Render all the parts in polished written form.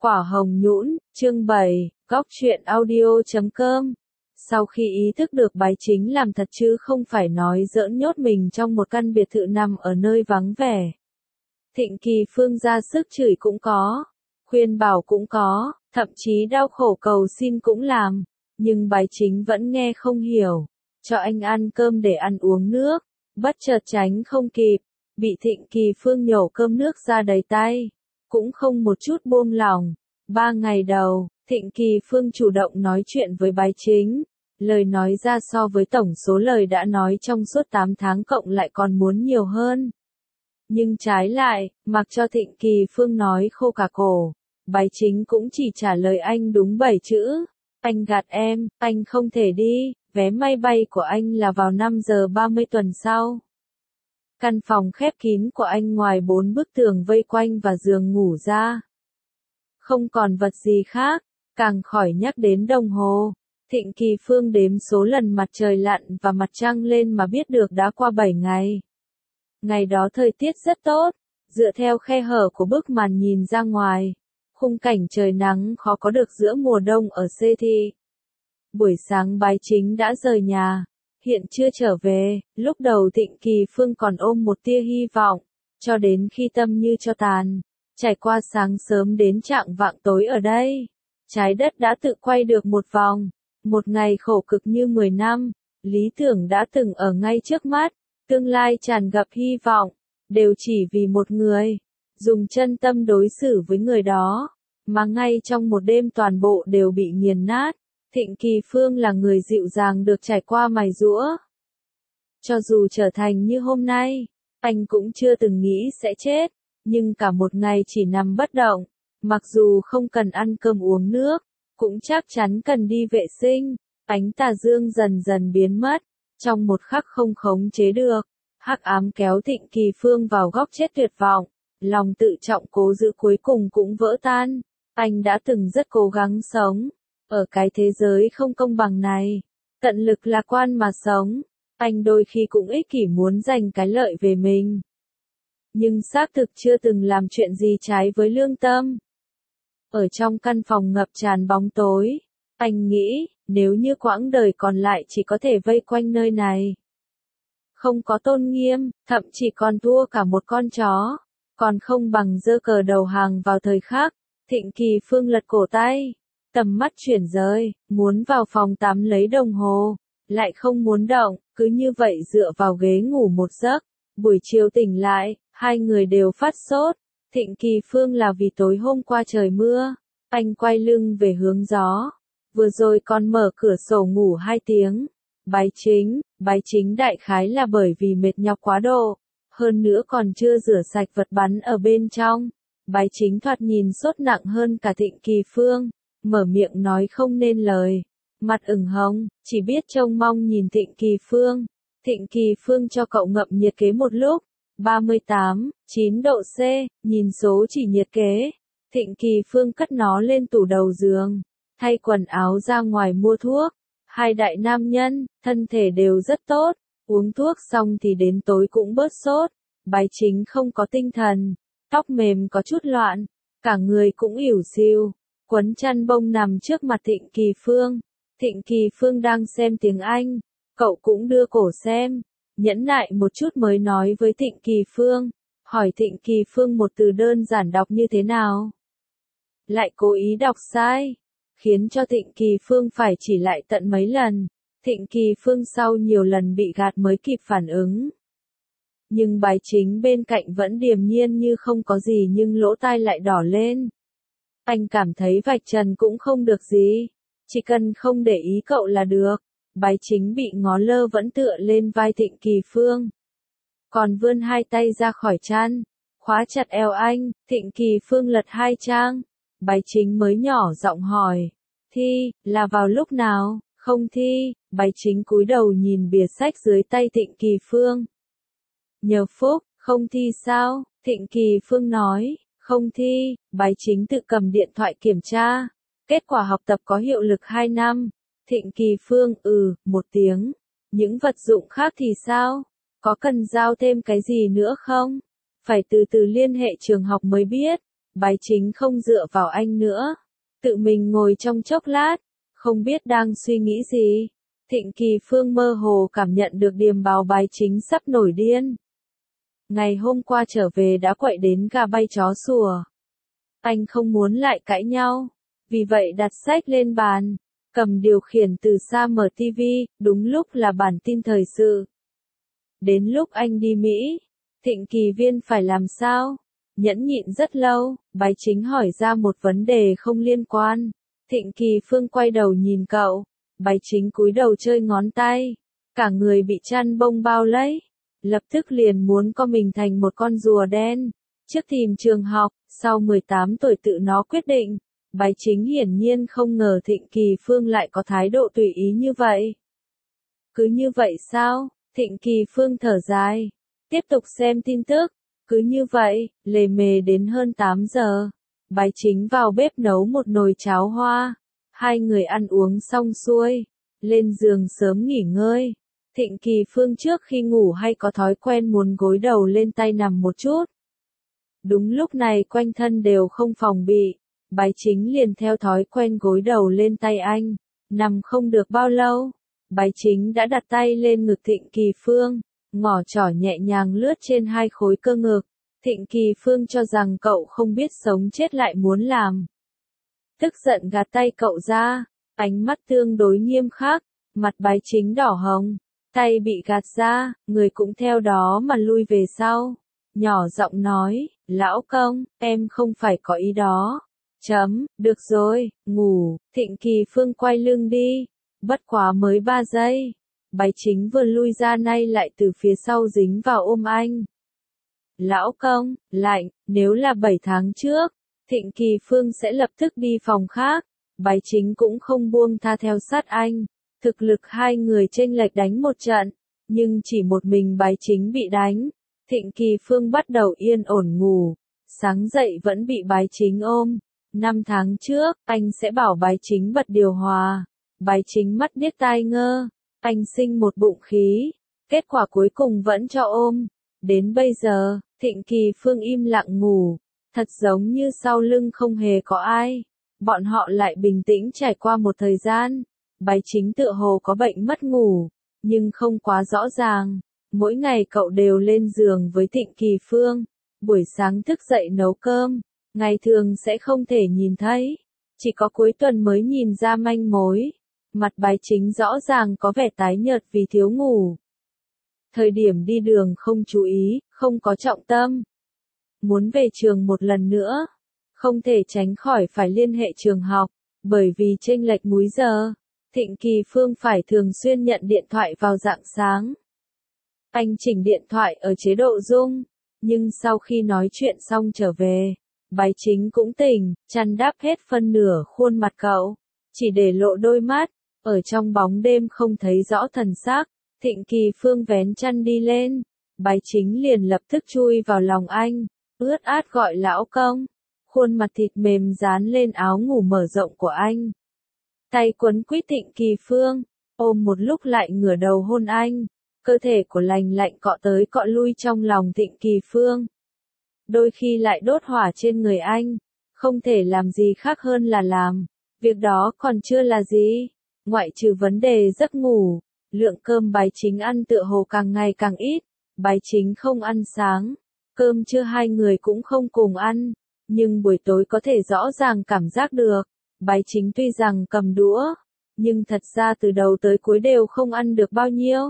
Quả hồng nhũn, chương 7, góc truyện audio.com. Sau khi ý thức được Bái Chính làm thật chứ không phải nói giỡn nhốt mình trong một căn biệt thự nằm ở nơi vắng vẻ. Thịnh Kỳ Phương ra sức chửi cũng có, khuyên bảo cũng có, thậm chí đau khổ cầu xin cũng làm, nhưng Bái Chính vẫn nghe không hiểu, cho anh ăn cơm để ăn uống nước, bất chợt tránh không kịp, bị Thịnh Kỳ Phương nhổ cơm nước ra đầy tay, cũng không một chút buông lỏng. 3 ngày đầu, Thịnh Kỳ Phương chủ động nói chuyện với Bái Chính, lời nói ra so với tổng số lời đã nói trong suốt 8 tháng cộng lại còn muốn nhiều hơn. Nhưng trái lại, mặc cho Thịnh Kỳ Phương nói khô cả cổ, Bái Chính cũng chỉ trả lời anh đúng 7 chữ. Anh gạt em, anh không thể đi, vé máy bay của anh là vào 5 giờ 30 tuần sau. Căn phòng khép kín của anh ngoài 4 bức tường vây quanh và giường ngủ ra. Không còn vật gì khác, càng khỏi nhắc đến đồng hồ. Thịnh Kỳ Phương đếm số lần mặt trời lặn và mặt trăng lên mà biết được đã qua 7 ngày. Ngày đó thời tiết rất tốt, dựa theo khe hở của bức màn nhìn ra ngoài. Khung cảnh trời nắng khó có được giữa mùa đông ở Xê Thị. Buổi sáng Bái Chính đã rời nhà, hiện chưa trở về, lúc đầu Thịnh Kỳ Phương còn ôm một tia hy vọng, cho đến khi tâm như cho tàn. Trải qua sáng sớm đến chạng vạng tối ở đây, trái đất đã tự quay được một vòng, một ngày khổ cực như 10 năm, lý tưởng đã từng ở ngay trước mắt, tương lai tràn ngập hy vọng, đều chỉ vì một người, dùng chân tâm đối xử với người đó, mà ngay trong một đêm toàn bộ đều bị nghiền nát. Thịnh Kỳ Phương là người dịu dàng được trải qua mài giũa. Cho dù trở thành như hôm nay, anh cũng chưa từng nghĩ sẽ chết, nhưng cả một ngày chỉ nằm bất động, mặc dù không cần ăn cơm uống nước, cũng chắc chắn cần đi vệ sinh. Ánh tà dương dần dần biến mất, trong một khắc không khống chế được, hắc ám kéo Thịnh Kỳ Phương vào góc chết tuyệt vọng, lòng tự trọng cố giữ cuối cùng cũng vỡ tan. Anh đã từng rất cố gắng sống ở cái thế giới không công bằng này, tận lực lạc quan mà sống, anh đôi khi cũng ích kỷ muốn giành cái lợi về mình. Nhưng xác thực chưa từng làm chuyện gì trái với lương tâm. Ở trong căn phòng ngập tràn bóng tối, anh nghĩ, nếu như quãng đời còn lại chỉ có thể vây quanh nơi này, không có tôn nghiêm, thậm chỉ còn thua cả một con chó, còn không bằng giơ cờ đầu hàng vào thời khắc. Thịnh Kỳ Phương lật cổ tay, tầm mắt chuyển rời, muốn vào phòng tắm lấy đồng hồ, lại không muốn động, cứ như vậy dựa vào ghế ngủ một giấc. Buổi chiều tỉnh lại, hai người đều phát sốt. Thịnh Kỳ Phương là vì tối hôm qua trời mưa, anh quay lưng về hướng gió. Vừa rồi còn mở cửa sổ ngủ 2 tiếng. Bái Chính đại khái là bởi vì mệt nhọc quá độ, hơn nữa còn chưa rửa sạch vật bắn ở bên trong. Bái Chính thoạt nhìn sốt nặng hơn cả Thịnh Kỳ Phương, mở miệng nói không nên lời, mặt ửng hồng, chỉ biết trông mong nhìn Thịnh Kỳ Phương. Thịnh Kỳ Phương cho cậu ngậm nhiệt kế một lúc, 38,9 độ C, nhìn số chỉ nhiệt kế. Thịnh Kỳ Phương cất nó lên tủ đầu giường, thay quần áo ra ngoài mua thuốc. Hai đại nam nhân, thân thể đều rất tốt, uống thuốc xong thì đến tối cũng bớt sốt. Bái Chính không có tinh thần, tóc mềm có chút loạn, cả người cũng ỉu xìu, quấn chăn bông nằm trước mặt Thịnh Kỳ Phương. Thịnh Kỳ Phương đang xem tiếng Anh, cậu cũng đưa cổ xem, nhẫn nại một chút mới nói với Thịnh Kỳ Phương, hỏi Thịnh Kỳ Phương một từ đơn giản đọc như thế nào. Lại cố ý đọc sai, khiến cho Thịnh Kỳ Phương phải chỉ lại tận mấy lần. Thịnh Kỳ Phương sau nhiều lần bị gạt mới kịp phản ứng. Nhưng Bái Chính bên cạnh vẫn điềm nhiên như không có gì nhưng lỗ tai lại đỏ lên. Anh cảm thấy vạch trần cũng không được gì, chỉ cần không để ý cậu là được. Bái Chính bị ngó lơ vẫn tựa lên vai Thịnh Kỳ Phương, còn vươn 2 tay ra khỏi chăn, khóa chặt eo anh. Thịnh Kỳ Phương lật 2 trang, Bái Chính mới nhỏ giọng hỏi, thi, là vào lúc nào? Không thi. Bái Chính cúi đầu nhìn bìa sách dưới tay Thịnh Kỳ Phương. Nhờ phúc, không thi sao? Thịnh Kỳ Phương nói, không thi. Bái Chính tự cầm điện thoại kiểm tra, kết quả học tập có hiệu lực 2 năm. Thịnh Kỳ Phương, 1 tiếng. Những vật dụng khác thì sao? Có cần giao thêm cái gì nữa không? Phải từ từ liên hệ trường học mới biết. Bái Chính không dựa vào anh nữa. Tự mình ngồi trong chốc lát, không biết đang suy nghĩ gì. Thịnh Kỳ Phương mơ hồ cảm nhận được điềm báo Bái Chính sắp nổi điên. Ngày hôm qua trở về đã quậy đến gà bay chó sủa. Anh không muốn lại cãi nhau, vì vậy đặt sách lên bàn, cầm điều khiển từ xa mở tivi, đúng lúc là bản tin thời sự. Đến lúc anh đi Mỹ, Thịnh Kỳ Viên phải làm sao? Nhẫn nhịn rất lâu, Bái Chính hỏi ra một vấn đề không liên quan. Thịnh Kỳ Phương quay đầu nhìn cậu, Bái Chính cúi đầu chơi ngón tay, cả người bị chăn bông bao lấy, lập tức liền muốn co mình thành một con rùa đen. Trước thềm trường học, sau 18 tuổi tự nó quyết định, Bái Chính hiển nhiên không ngờ Thịnh Kỳ Phương lại có thái độ tùy ý như vậy. Cứ như vậy sao? Thịnh Kỳ Phương thở dài, tiếp tục xem tin tức. Cứ như vậy, lề mề đến hơn 8 giờ, Bái Chính vào bếp nấu một nồi cháo hoa. Hai người ăn uống xong xuôi, lên giường sớm nghỉ ngơi. Thịnh Kỳ Phương trước khi ngủ hay có thói quen muốn gối đầu lên tay nằm một chút. Đúng lúc này quanh thân đều không phòng bị, Bái Chính liền theo thói quen gối đầu lên tay anh. Nằm không được bao lâu, Bái Chính đã đặt tay lên ngực Thịnh Kỳ Phương, ngỏ trỏ nhẹ nhàng lướt trên hai khối cơ ngực. Thịnh Kỳ Phương cho rằng cậu không biết sống chết lại muốn làm. Tức giận gạt tay cậu ra, ánh mắt tương đối nghiêm khắc, mặt Bái Chính đỏ hồng, tay bị gạt ra, người cũng theo đó mà lui về sau. Nhỏ giọng nói, lão công, em không phải có ý đó. Được rồi, ngủ. Thịnh Kỳ Phương quay lưng đi, bất quá mới 3 giây. Bái Chính vừa lui ra nay lại từ phía sau dính vào ôm anh. Lão công, lạnh, nếu là 7 tháng trước, Thịnh Kỳ Phương sẽ lập tức đi phòng khác. Bái Chính cũng không buông tha theo sát anh. Thực lực hai người chênh lệch đánh một trận, nhưng chỉ một mình Bái Chính bị đánh. Thịnh Kỳ Phương bắt đầu yên ổn ngủ, sáng dậy vẫn bị Bái Chính ôm. 5 tháng trước, anh sẽ bảo Bái Chính bật điều hòa. Bái Chính mắt điếc tai ngơ, anh sinh một bụng khí, kết quả cuối cùng vẫn cho ôm. Đến bây giờ, Thịnh Kỳ Phương im lặng ngủ, thật giống như sau lưng không hề có ai. Bọn họ lại bình tĩnh trải qua một thời gian. Bái Chính tựa hồ có bệnh mất ngủ, nhưng không quá rõ ràng. Mỗi ngày cậu đều lên giường với Thịnh Kỳ Phương, buổi sáng thức dậy nấu cơm, ngày thường sẽ không thể nhìn thấy, chỉ có cuối tuần mới nhìn ra manh mối. Mặt Bái Chính rõ ràng có vẻ tái nhợt vì thiếu ngủ. Thời điểm đi đường không chú ý, không có trọng tâm. Muốn về trường một lần nữa, không thể tránh khỏi phải liên hệ trường học, bởi vì chênh lệch múi giờ, Thịnh Kỳ Phương phải thường xuyên nhận điện thoại vào rạng sáng. Anh chỉnh điện thoại ở chế độ rung, nhưng sau khi nói chuyện xong trở về, Bái Chính cũng tỉnh, chăn đắp hết phân nửa khuôn mặt cậu, chỉ để lộ đôi mắt, ở trong bóng đêm không thấy rõ thần sắc. Thịnh Kỳ Phương vén chăn đi lên, Bái Chính liền lập tức chui vào lòng anh, ướt át gọi lão công, khuôn mặt thịt mềm dán lên áo ngủ mở rộng của anh. Tay quấn quýt Thịnh Kỳ Phương, ôm một lúc lại ngửa đầu hôn anh, cơ thể của lành lạnh cọ tới cọ lui trong lòng Thịnh Kỳ Phương. Đôi khi lại đốt hỏa trên người anh, không thể làm gì khác hơn là làm. Việc đó còn chưa là gì, ngoại trừ vấn đề giấc ngủ, lượng cơm Bái Chính ăn tựa hồ càng ngày càng ít. Bái Chính không ăn sáng, cơm trưa hai người cũng không cùng ăn, nhưng buổi tối có thể rõ ràng cảm giác được. Bái Chính tuy rằng cầm đũa, nhưng thật ra từ đầu tới cuối đều không ăn được bao nhiêu.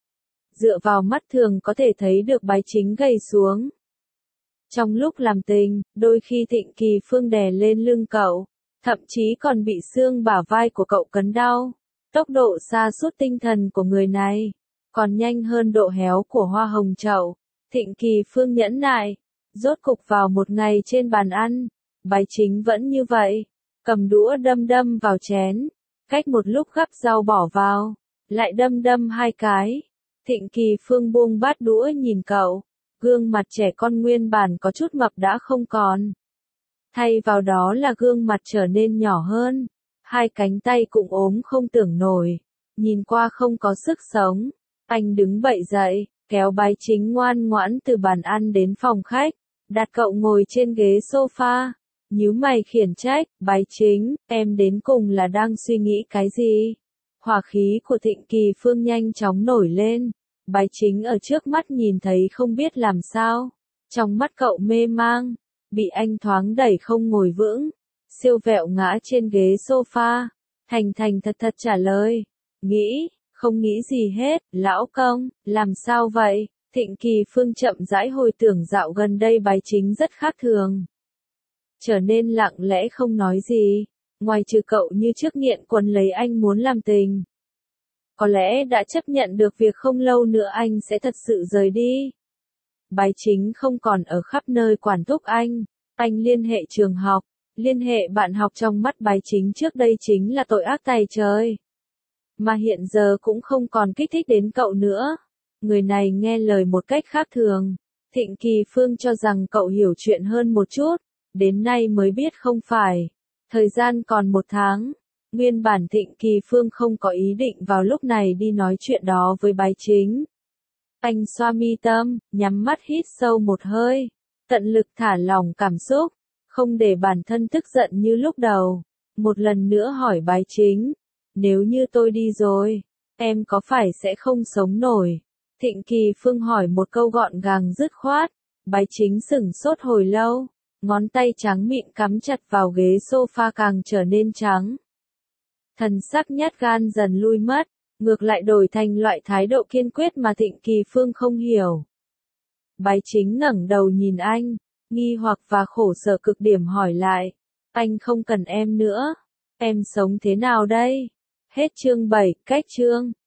Dựa vào mắt thường có thể thấy được Bái Chính gầy xuống. Trong lúc làm tình, đôi khi Thịnh Kỳ Phương đè lên lưng cậu, thậm chí còn bị xương bả vai của cậu cấn đau. Tốc độ sa sút tinh thần của người này, còn nhanh hơn độ héo của hoa hồng chậu. Thịnh Kỳ Phương nhẫn nại, rốt cục vào một ngày trên bàn ăn, Bái Chính vẫn như vậy, cầm đũa đâm đâm vào chén, cách một lúc gắp rau bỏ vào, lại đâm đâm hai cái. Thịnh Kỳ Phương buông bát đũa nhìn cậu, gương mặt trẻ con nguyên bản có chút mập đã không còn. Thay vào đó là gương mặt trở nên nhỏ hơn, hai cánh tay cũng ốm không tưởng nổi, nhìn qua không có sức sống. Anh đứng bậy dậy, kéo Bái Chính ngoan ngoãn từ bàn ăn đến phòng khách, đặt cậu ngồi trên ghế sofa, nhíu mày khiển trách, Bái Chính, em đến cùng là đang suy nghĩ cái gì? Hỏa khí của Thịnh Kỳ Phương nhanh chóng nổi lên, Bái Chính ở trước mắt nhìn thấy không biết làm sao, trong mắt cậu mê mang, bị anh thoáng đẩy không ngồi vững, siêu vẹo ngã trên ghế sofa, thành thành thật thật trả lời, không nghĩ gì hết, lão công, làm sao vậy? Thịnh Kỳ Phương chậm rãi hồi tưởng dạo gần đây Bái Chính rất khác thường. Trở nên lặng lẽ không nói gì, ngoài trừ cậu như trước nghiện quấn lấy anh muốn làm tình. Có lẽ đã chấp nhận được việc không lâu nữa anh sẽ thật sự rời đi. Bái Chính không còn ở khắp nơi quản thúc anh liên hệ trường học, liên hệ bạn học trong mắt Bái Chính trước đây chính là tội ác tày trời. Mà hiện giờ cũng không còn kích thích đến cậu nữa. Người này nghe lời một cách khác thường. Thịnh Kỳ Phương cho rằng cậu hiểu chuyện hơn một chút, đến nay mới biết không phải. Thời gian còn 1 tháng, nguyên bản Thịnh Kỳ Phương không có ý định vào lúc này đi nói chuyện đó với Bái Chính. Anh xoa mi tâm, nhắm mắt hít sâu một hơi, tận lực thả lỏng cảm xúc, không để bản thân tức giận như lúc đầu. Một lần nữa hỏi Bái Chính, nếu như tôi đi rồi, em có phải sẽ không sống nổi? Thịnh Kỳ Phương hỏi một câu gọn gàng dứt khoát, Bái Chính sửng sốt hồi lâu, ngón tay trắng mịn cắm chặt vào ghế sofa càng trở nên trắng. Thần sắc nhát gan dần lui mất, ngược lại đổi thành loại thái độ kiên quyết mà Thịnh Kỳ Phương không hiểu. Bái Chính ngẩng đầu nhìn anh, nghi hoặc và khổ sở cực điểm hỏi lại, anh không cần em nữa, em sống thế nào đây? Hết chương 7, cách chương.